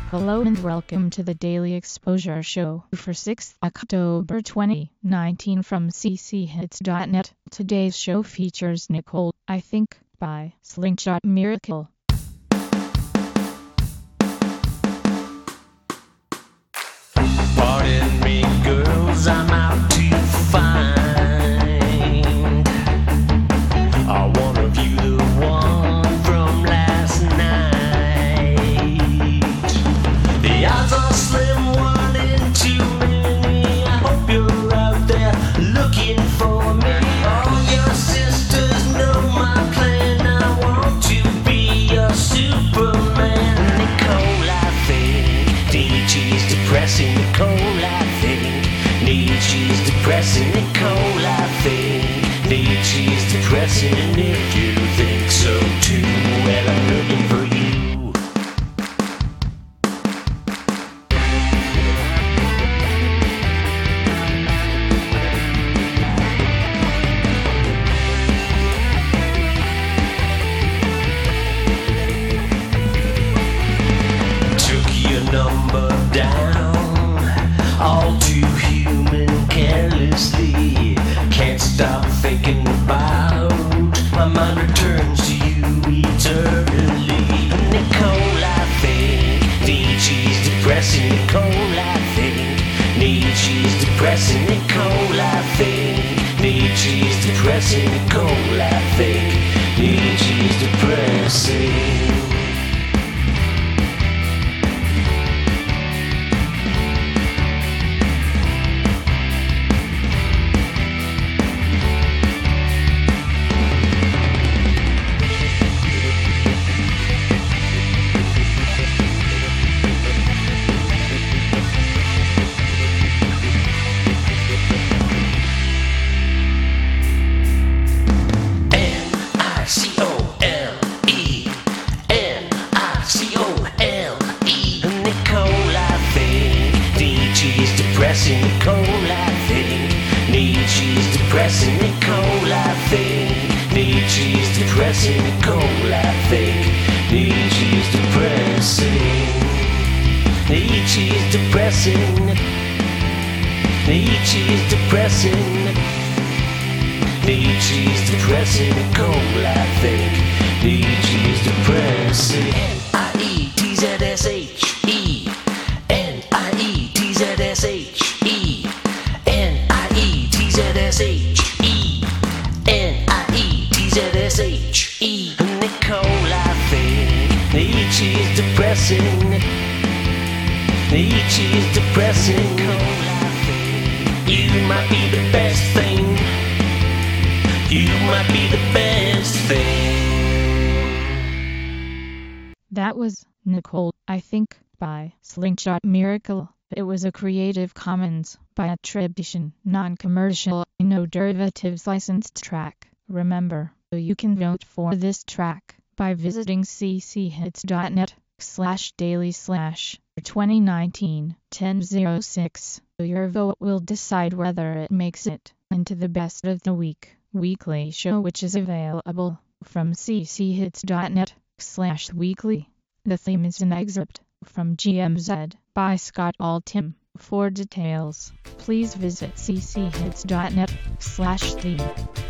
Hello and welcome to the Daily Exposure Show for 6th October 2019 from cchits.net. Today's show features Nicole, I Think, by Slingshot Miracle. Pardon me, girls, I'm out to find one of you, the one from last night. The odds are slim, 1 in 2 many. I hope you're out there looking for me. All your sisters know my plan. I want to be your Superman. Nicole, I think DG's depressing. Nicole, I think Nietzsche's depressing. Nicole, I think Nietzsche's depressing. And if you think so too, well, I'm looking for you. Took your number down, all too human, carelessly. Can't stop thinking about. My mind returns to you eternally. Nicole, I think Nietzsche's depressing. Nicole, I think Nietzsche's depressing. Nicole, I think Nietzsche's depressing. Nicole, I think Nietzsche's depressing. Nicole, I think Nietzsche's depressing. Nicole, I think Nietzsche's depressing. Nicole, I think Nietzsche's depressing. Nietzsche's depressing. Nietzsche's depressing. Nietzsche's depressing. Nicole, I think Nietzsche's depressing. Nietzsche. Nietzsche. Nicole, I think Nietzsche's depressing. Nietzsche's depressing. Nicole, I think you might be the best thing. You might be the best thing. That was Nicole, I Think, by Slingshot Miracle. It was a Creative Commons by attribution, non-commercial, no derivatives licensed track. Remember, you can vote for this track by visiting cchits.net/daily/2019-1006. Your vote will decide whether it makes it into the Best of the Week weekly show, which is available from cchits.net/weekly. The theme is an excerpt from GMZ by Scott Altham. For details, please visit cchits.net/theme.